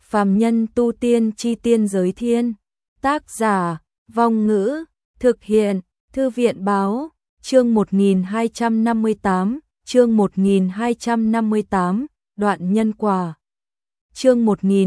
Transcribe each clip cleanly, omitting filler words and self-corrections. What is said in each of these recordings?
Phàm nhân tu tiên chi tiên giới thiên. Tác giả, Vong Ngữ, thực hiện, Thư viện Báo, chương 1258, chương 1258, đoạn nhân quả. Chương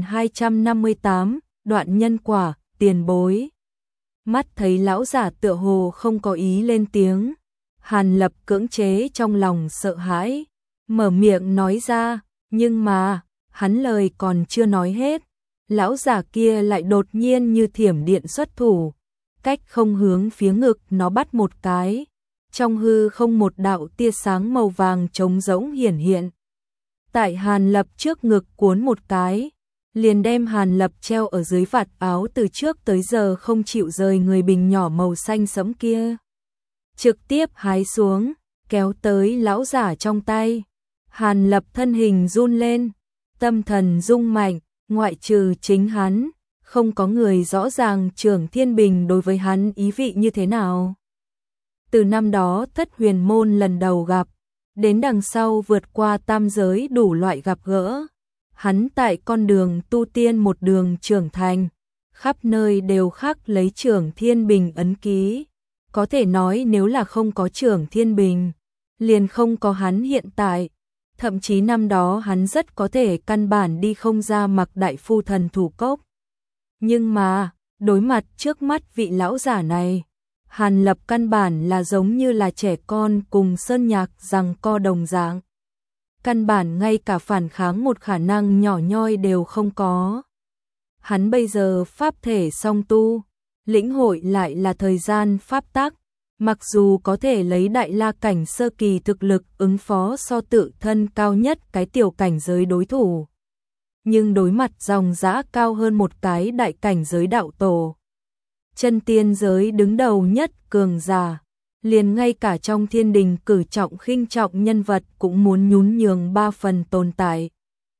1258, đoạn nhân quả, tiền bối. Mắt thấy lão giả tựa hồ không có ý lên tiếng, Hàn Lập cưỡng chế trong lòng sợ hãi, mở miệng nói ra, nhưng mà, hắn lời còn chưa nói hết, lão giả kia lại đột nhiên như thiểm điện xuất thủ, cách không hướng phía ngực nó bắt một cái, trong hư không một đạo tia sáng màu vàng trống rỗng hiển hiện. Tại Hàn Lập trước ngực cuốn một cái, liền đem Hàn Lập treo ở dưới vạt áo từ trước tới giờ không chịu rời người bình nhỏ màu xanh sẫm kia. Trực tiếp hái xuống, kéo tới lão giả trong tay. Hàn Lập thân hình run lên, tâm thần rung mạnh, ngoại trừ chính hắn, không có người rõ ràng Trưởng Thiên Bình đối với hắn ý vị như thế nào. Từ năm đó Thất Huyền Môn lần đầu gặp, đến đằng sau vượt qua tam giới đủ loại gặp gỡ, hắn tại con đường tu tiên một đường trưởng thành, khắp nơi đều khắc lấy Trưởng Thiên Bình ấn ký. Có thể nói nếu là không có Trưởng Thiên Bình, liền không có hắn hiện tại. Thậm chí năm đó hắn rất có thể căn bản đi không ra Mặc Đại Phu Thần Thủ Cốc. Nhưng mà, đối mặt trước mắt vị lão giả này, Hàn Lập căn bản là giống như là trẻ con cùng sơn nhạc giằng co đồng dạng. Căn bản ngay cả phản kháng một khả năng nhỏ nhoi đều không có. Hắn bây giờ pháp thể song tu, lĩnh hội lại là thời gian pháp tắc, mặc dù có thể lấy đại la cảnh sơ kỳ thực lực ứng phó so tự thân cao nhất cái tiểu cảnh giới đối thủ. Nhưng đối mặt dòng dã cao hơn một cái đại cảnh giới đạo tổ. Chân tiên giới đứng đầu nhất cường giả, liền ngay cả trong thiên đình cử trọng khinh trọng nhân vật cũng muốn nhún nhường 3 phần tồn tại.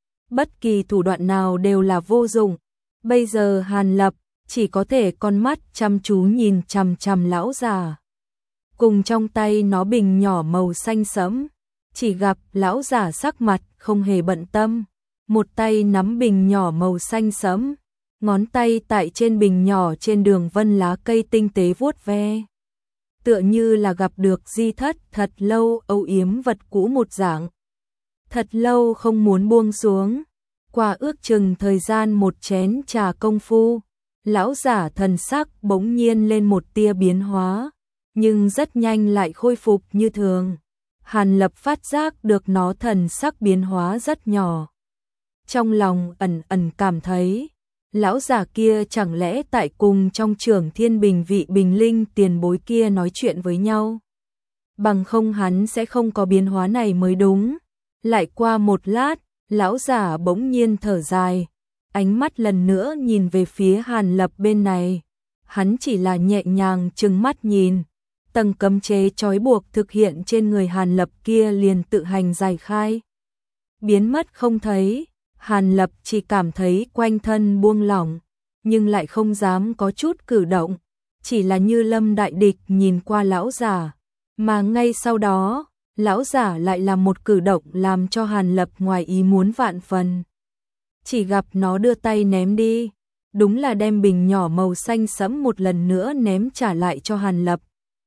Bất kỳ thủ đoạn nào đều là vô dụng, bây giờ Hàn Lập chỉ có thể con mắt chăm chú nhìn chằm chằm lão già. Cùng trong tay nó bình nhỏ màu xanh sẫm, chỉ gặp lão giả sắc mặt không hề bận tâm, một tay nắm bình nhỏ màu xanh sẫm, ngón tay tại trên bình nhỏ trên đường vân lá cây tinh tế vuốt ve. Tựa như là gặp được di thất thật lâu âu yếm vật cũ một dạng. Thật lâu không muốn buông xuống, qua ước chừng thời gian một chén trà công phu, lão giả thần sắc bỗng nhiên lên một tia biến hóa, nhưng rất nhanh lại khôi phục như thường. Hàn Lập phát giác được nó thần sắc biến hóa rất nhỏ. Trong lòng ẩn ẩn cảm thấy, lão già kia chẳng lẽ tại cùng trong Trưởng Thiên Bình vị bình linh tiền bối kia nói chuyện với nhau. Bằng không hắn sẽ không có biến hóa này mới đúng. Lại qua một lát, lão già bỗng nhiên thở dài, ánh mắt lần nữa nhìn về phía Hàn Lập bên này. Hắn chỉ là nhẹ nhàng trừng mắt nhìn, tầng cấm chế trói buộc thực hiện trên người Hàn Lập kia liền tự hành giải khai. Biến mất không thấy, Hàn Lập chỉ cảm thấy quanh thân buông lỏng, nhưng lại không dám có chút cử động, chỉ là như lâm đại địch nhìn qua lão giả. Mà ngay sau đó, lão giả lại làm một cử động làm cho Hàn Lập ngoài ý muốn vạn phần. Chỉ gặp nó đưa tay ném đi, đúng là đem bình nhỏ màu xanh sẫm một lần nữa ném trả lại cho Hàn Lập.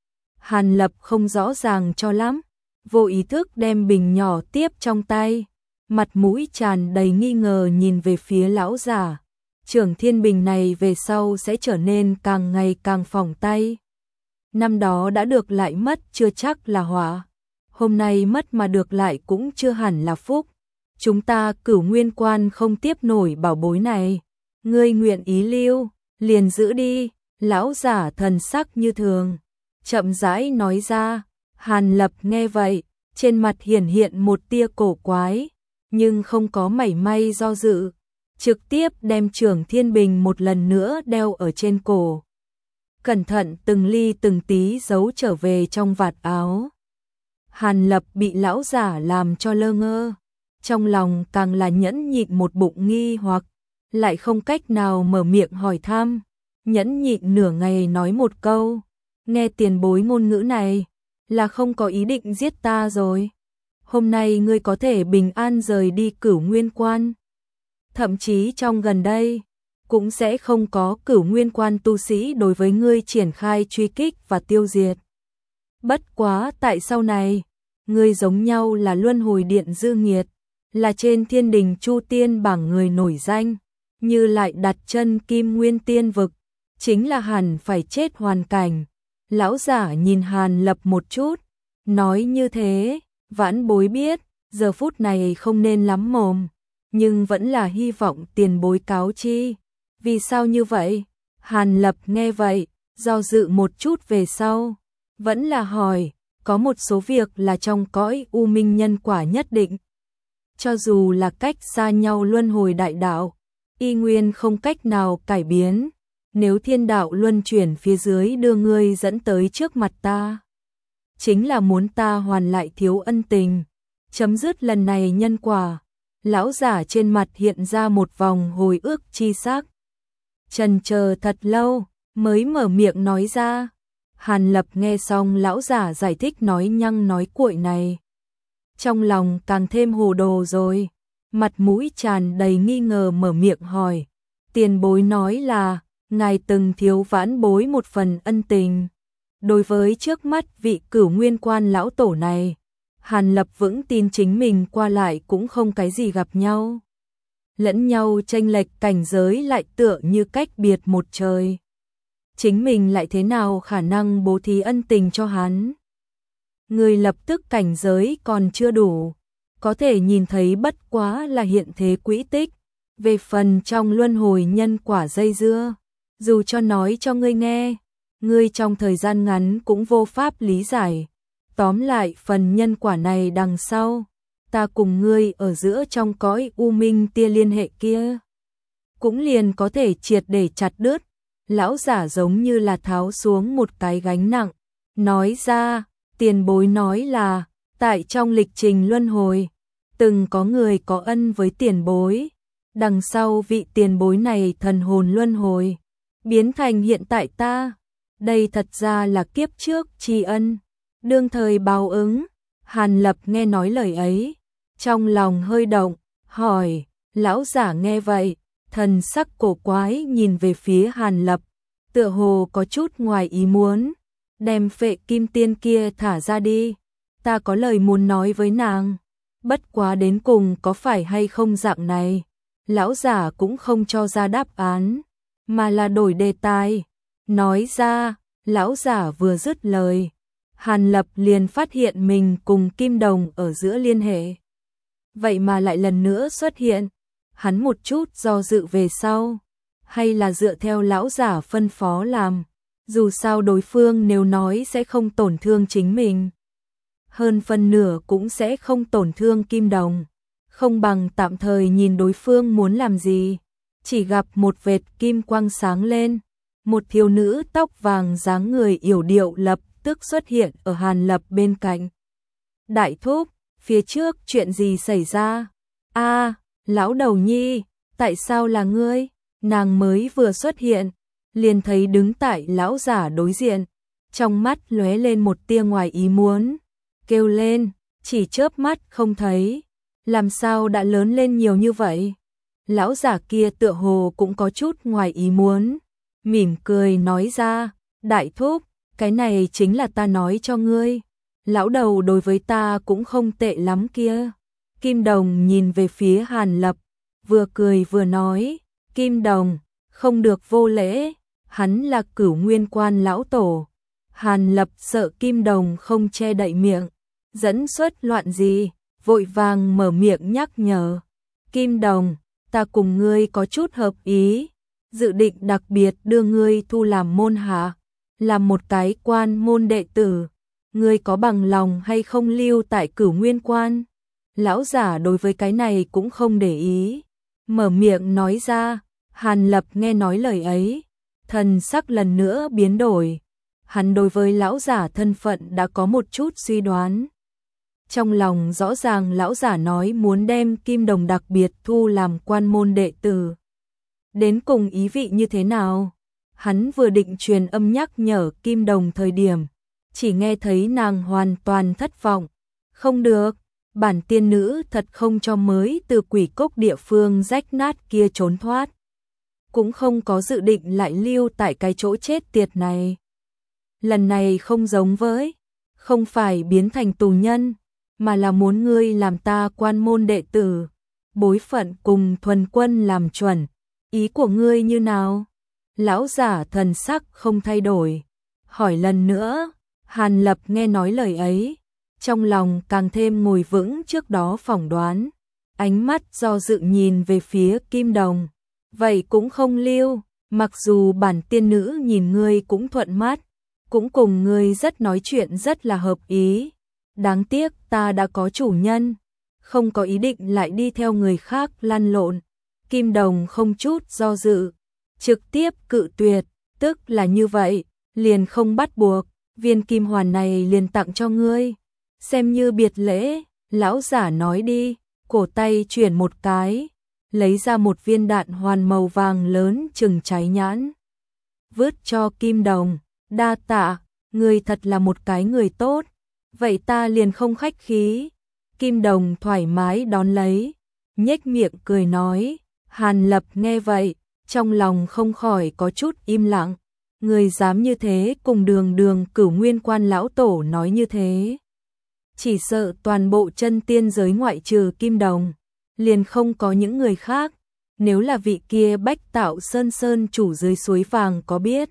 Hàn Lập không rõ ràng cho lắm, vô ý thức đem bình nhỏ tiếp trong tay, mặt mũi tràn đầy nghi ngờ nhìn về phía lão giả. Trưởng Thiên Bình này về sau sẽ trở nên càng ngày càng phỏng tay. Năm đó đã được lại mất chưa chắc là họa, hôm nay mất mà được lại cũng chưa hẳn là phúc. Chúng ta Cửu Nguyên Quan không tiếp nổi bảo bối này, ngươi nguyện ý lưu, liền giữ đi. Lão giả thần sắc như thường, chậm rãi nói ra. Hàn Lập nghe vậy, trên mặt hiển hiện một tia cổ quái, nhưng không có mảy may do dự, trực tiếp đem Trưởng Thiên Bình một lần nữa đeo ở trên cổ. Cẩn thận từng ly từng tí giấu trở về trong vạt áo. Hàn Lập bị lão giả làm cho lơ ngơ, trong lòng càng là nhẫn nhịn một bụng nghi hoặc, lại không cách nào mở miệng hỏi thăm, nhẫn nhịn nửa ngày nói một câu, nghe tiền bối ngôn ngữ này, là không có ý định giết ta rồi. Hôm nay ngươi có thể bình an rời đi Cửu Nguyên Quan. thậm chí trong gần đây cũng sẽ không có Cửu Nguyên Quan tu sĩ đối với ngươi triển khai truy kích và tiêu diệt. Bất quá tại sau này, ngươi giống nhau là Luân Hồi Điện dư nghiệt, là trên Thiên Đình Chu Tiên bảng người nổi danh, như lại đặt chân Kim Nguyên Tiên vực, chính là hẳn phải chết hoàn cảnh. Lão giả nhìn Hàn Lập một chút, nói như thế, vãn bối biết, giờ phút này không nên lắm mồm, nhưng vẫn là hy vọng tiền bối cáo chi. Vì sao như vậy? Hàn Lập nghe vậy, do dự một chút về sau, vẫn là hỏi, có một số việc là trong cõi u minh nhân quả nhất định. Cho dù là cách xa nhau luân hồi đại đạo, y nguyên không cách nào cải biến. Nếu thiên đạo luân chuyển phía dưới đưa ngươi dẫn tới trước mặt ta, chính là muốn ta hoàn lại thiếu ân tình, chấm dứt lần này nhân quả. Lão giả trên mặt hiện ra một vòng hồi ức chi sắc. Chần chờ thật lâu, mới mở miệng nói ra. Hàn Lập nghe xong lão giả giải thích nói nhăng nói cuội này, trong lòng càng thêm hồ đồ rồi, mặt mũi tràn đầy nghi ngờ mở miệng hỏi, tiền bối nói là ngài từng thiếu vãn bối một phần ân tình. Đối với trước mắt vị Cửu Nguyên Quan lão tổ này, Hàn Lập vững tin chính mình qua lại cũng không cái gì gặp nhau. Lẫn nhau chênh lệch cảnh giới lại tựa như cách biệt một trời. Chính mình lại thế nào khả năng bố thí ân tình cho hắn? Người lập tức cảnh giới còn chưa đủ, có thể nhìn thấy bất quá là hiện thế quỹ tích. Về phần trong luân hồi nhân quả dây dưa, dù cho nói cho ngươi nghe, ngươi trong thời gian ngắn cũng vô pháp lý giải. Tóm lại phần nhân quả này đằng sau, ta cùng ngươi ở giữa trong cõi u minh tia liên hệ kia, cũng liền có thể triệt để chặt đứt. Lão giả giống như là tháo xuống một cái gánh nặng, nói ra, tiền bối nói là, tại trong lịch trình luân hồi, từng có người có ân với tiền bối. Đằng sau vị tiền bối này thần hồn luân hồi, biến thành hiện tại ta. Đây thật ra là kiếp trước tri ân, đương thời báo ứng. Hàn Lập nghe nói lời ấy, trong lòng hơi động, hỏi, lão giả nghe vậy, thần sắc cổ quái nhìn về phía Hàn Lập, tựa hồ có chút ngoài ý muốn, đem Phệ Kim Tiên kia thả ra đi, ta có lời muốn nói với nàng. Bất quá đến cùng có phải hay không dạng này, lão giả cũng không cho ra đáp án, mà là đổi đề tài, nói ra. Lão giả vừa dứt lời, Hàn Lập liền phát hiện mình cùng Kim Đồng ở giữa liên hệ. Vậy mà lại lần nữa xuất hiện, hắn một chút do dự về sau, hay là dựa theo lão giả phân phó làm, dù sao đối phương nếu nói sẽ không tổn thương chính mình, hơn phân nửa cũng sẽ không tổn thương Kim Đồng, không bằng tạm thời nhìn đối phương muốn làm gì. Chỉ gặp một vệt kim quang sáng lên, một thiếu nữ tóc vàng dáng người yểu điệu lập tức xuất hiện ở Hàn Lập bên cạnh. Đại thúc, phía trước chuyện gì xảy ra? A, lão đầu nhi, tại sao là ngươi? Nàng mới vừa xuất hiện, liền thấy đứng tại lão giả đối diện, trong mắt lóe lên một tia ngoài ý muốn, kêu lên, chỉ chớp mắt không thấy, làm sao đã lớn lên nhiều như vậy? Lão giả kia tựa hồ cũng có chút ngoài ý muốn, mỉm cười nói ra, đại thúc, cái này chính là ta nói cho ngươi, lão đầu đối với ta cũng không tệ lắm kia. Kim Đồng nhìn về phía Hàn Lập, vừa cười vừa nói, Kim Đồng, không được vô lễ, hắn là Cửu Nguyên Quan lão tổ. Hàn Lập sợ Kim Đồng không che đậy miệng, dẫn xuất loạn gì, vội vàng mở miệng nhắc nhở, Kim Đồng, ta cùng ngươi có chút hợp ý, dự định đặc biệt đưa ngươi thu làm môn hạ, làm một cái quan môn đệ tử, ngươi có bằng lòng hay không lưu tại Cửu Nguyên Quan? Lão giả đối với cái này cũng không để ý, mở miệng nói ra. Hàn Lập nghe nói lời ấy, thần sắc lần nữa biến đổi, hắn đối với lão giả thân phận đã có một chút suy đoán. Trong lòng rõ ràng lão giả nói muốn đem Kim Đồng đặc biệt thu làm quan môn đệ tử. Đến cùng ý vị như thế nào? Hắn vừa định truyền âm nhắc nhở Kim Đồng thời điểm, chỉ nghe thấy nàng hoàn toàn thất vọng. Không được, bản tiên nữ thật không cho mới từ quỷ cốc địa phương rách nát kia trốn thoát. Cũng không có dự định lại lưu tại cái chỗ chết tiệt này. Lần này không giống với, không phải biến thành tù nhân, mà là muốn ngươi làm ta quan môn đệ tử, bối phận cùng thuần quân làm chuẩn, ý của ngươi như nào? Lão giả thần sắc không thay đổi, hỏi lần nữa. Hàn Lập nghe nói lời ấy, trong lòng càng thêm ngồi vững trước đó phỏng đoán, ánh mắt do dự nhìn về phía Kim Đồng. Vậy cũng không lưu, mặc dù bản tiên nữ nhìn ngươi cũng thuận mắt, cũng cùng ngươi rất nói chuyện rất là hợp ý. Đáng tiếc ta đã có chủ nhân, không có ý định lại đi theo người khác lăn lộn. Kim Đồng không chút do dự, trực tiếp cự tuyệt, tức là như vậy, liền không bắt buộc, viên kim hoàn này liền tặng cho ngươi, xem như biệt lễ. Lão giả nói đi, cổ tay chuyển một cái, lấy ra một viên đạn hoàn màu vàng lớn chừng cháy nhãn, vứt cho Kim Đồng. Đa tạ, ngươi thật là một cái người tốt, vậy ta liền không khách khí. Kim Đồng thoải mái đón lấy, nhếch miệng cười nói. Hàn Lập nghe vậy, trong lòng không khỏi có chút im lặng, người dám như thế cùng Đường Cửu Nguyên Quan lão tổ nói như thế, chỉ sợ toàn bộ chân tiên giới ngoại trừ Kim Đồng, liền không có những người khác. Nếu là vị kia Bách Tạo Sơn chủ dưới suối vàng có biết,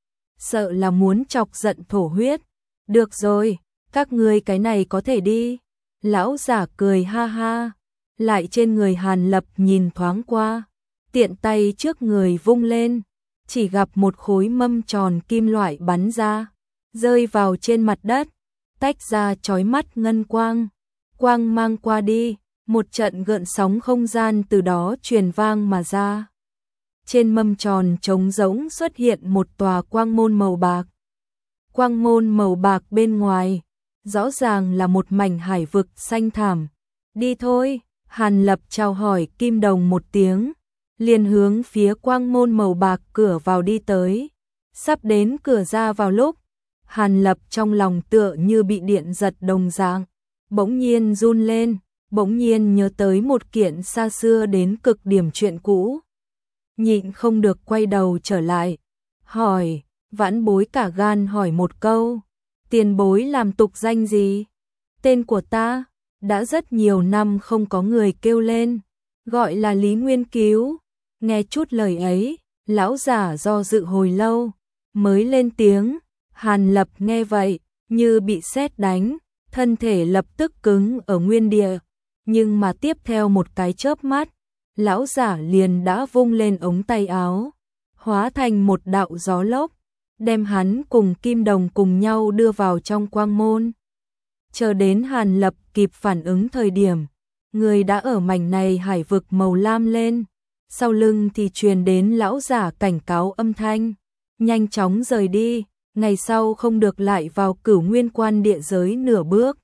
sợ là muốn chọc giận thổ huyết. Được rồi, các ngươi cái này có thể đi. Lão giả cười ha ha, lại trên người Hàn Lập nhìn thoáng qua, tiện tay trước người vung lên, chỉ gặp một khối mâm tròn kim loại bắn ra, rơi vào trên mặt đất, tách ra chói mắt ngân quang. Quang mang qua đi, một trận gợn sóng không gian từ đó truyền vang mà ra. Trên mâm tròn trống rỗng xuất hiện một tòa quang môn màu bạc. Quang môn màu bạc bên ngoài, rõ ràng là một mảnh hải vực xanh thẳm. Đi thôi, Hàn Lập chào hỏi Kim Đồng một tiếng, liền hướng phía quang môn màu bạc cửa vào đi tới. Sắp đến cửa ra vào lúc, Hàn Lập trong lòng tựa như bị điện giật đồng dạng, bỗng nhiên run lên, bỗng nhiên nhớ tới một kiện xa xưa đến cực điểm chuyện cũ. Nhịn không được quay đầu trở lại, hỏi, vãn bối cả gan hỏi một câu, tiền bối làm tục danh gì? Tên của ta, đã rất nhiều năm không có người kêu lên, gọi là Lý Nguyên Cứu. Nghe chút lời ấy, lão giả do dự hồi lâu, mới lên tiếng. Hàn Lập nghe vậy, như bị sét đánh, thân thể lập tức cứng ở nguyên địa, nhưng mà tiếp theo một cái chớp mắt, lão giả liền đã vung lên ống tay áo, hóa thành một đạo gió lốc, đem hắn cùng Kim Đồng cùng nhau đưa vào trong quang môn. Chờ đến Hàn Lập kịp phản ứng thời điểm, người đã ở mảnh này hải vực màu lam lên, sau lưng thì truyền đến lão giả cảnh cáo âm thanh, nhanh chóng rời đi, ngày sau không được lại vào Cửu Nguyên Quan địa giới nửa bước.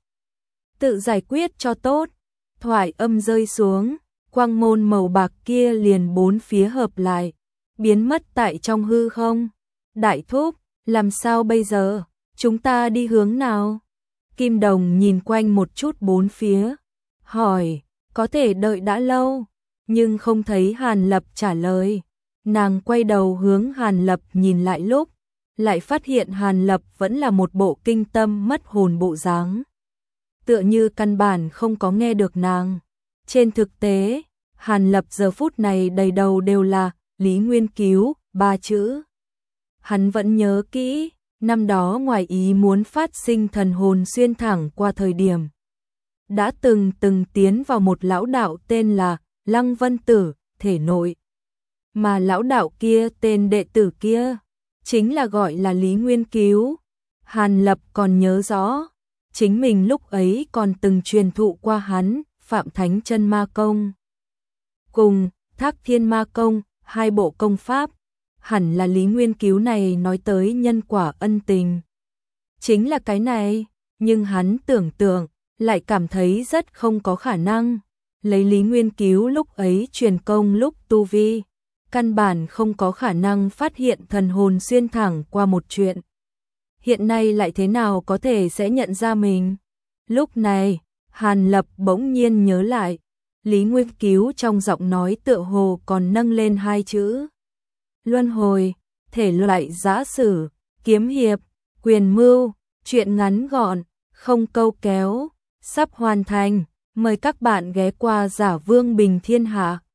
Tự giải quyết cho tốt. Thoại âm rơi xuống, quang môn màu bạc kia liền bốn phía hợp lại, biến mất tại trong hư không. Đại thúc, làm sao bây giờ? Chúng ta đi hướng nào? Kim Đồng nhìn quanh một chút bốn phía, hỏi, có thể đợi đã lâu, nhưng không thấy Hàn Lập trả lời. Nàng quay đầu hướng Hàn Lập nhìn lại lúc, lại phát hiện Hàn Lập vẫn là một bộ kinh tâm mất hồn bộ dáng, tựa như căn bản không có nghe được nàng. Trên thực tế, Hàn Lập giờ phút này đầy đầu đều là Lý Nguyên Cứu, ba chữ. Hắn vẫn nhớ kỹ, năm đó ngoài ý muốn phát sinh thần hồn xuyên thẳng qua thời điểm, đã từng tiến vào một lão đạo tên là Lăng Vân Tử thể nội, mà lão đạo kia tên đệ tử kia chính là gọi là Lý Nguyên Cứu. Hàn Lập còn nhớ rõ, chính mình lúc ấy còn từng truyền thụ qua hắn Phạm Thánh Chân Ma Công cùng Thác Thiên Ma Công, hai bộ công pháp. Hẳn là Lý Nguyên Cứu này nói tới nhân quả ân tình, chính là cái này, nhưng hắn tưởng tượng lại cảm thấy rất không có khả năng. Lấy Lý Nguyên Cứu lúc ấy truyền công lúc tu vi, căn bản không có khả năng phát hiện thần hồn xuyên thẳng qua một chuyện. Hiện nay lại thế nào có thể sẽ nhận ra mình? Lúc này, Hàn Lập bỗng nhiên nhớ lại, Lý Nguyên Cứu trong giọng nói tựa hồ còn nâng lên hai chữ. Luân hồi, thể loại giã sử, kiếm hiệp, quyền mưu, truyện ngắn gọn, không câu kéo, sắp hoàn thành. Mời các bạn ghé qua Giả Vương Bình Thiên Hạ.